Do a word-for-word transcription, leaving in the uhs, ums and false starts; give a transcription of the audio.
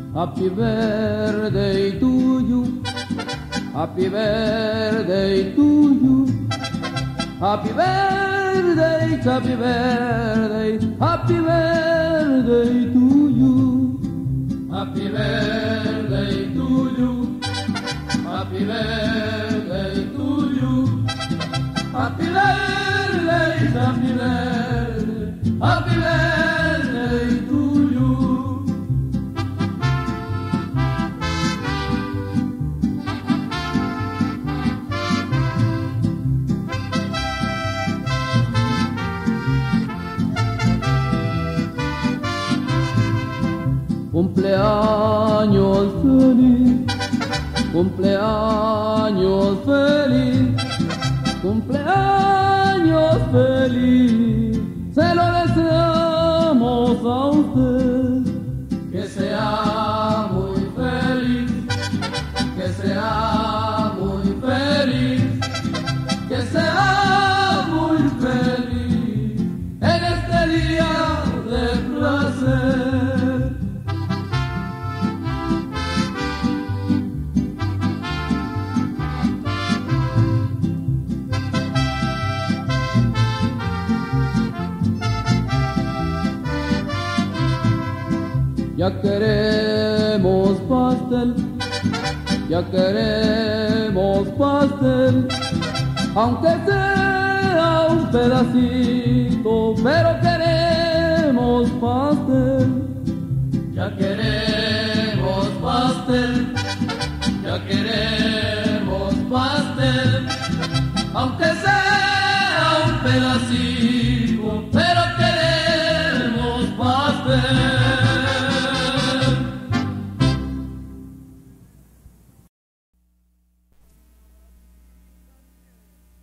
Happy birthday to you. Happy birthday to you. Happy birthday, happy birthday, happy birthday to you. Happy birthday to you. Happy birthday to you. Happy birthday, happy birthday, happy birthday to you. Cumpleaños feliz, cumpleaños feliz, cumpleaños feliz, se lo deseamos a usted, que sea muy feliz, que sea muy feliz, que sea muy feliz, en este día de placer. Ya queremos pastel, ya queremos pastel, aunque sea un pedacito, pero queremos pastel. Ya queremos pastel, ya queremos pastel, aunque sea un pedacito.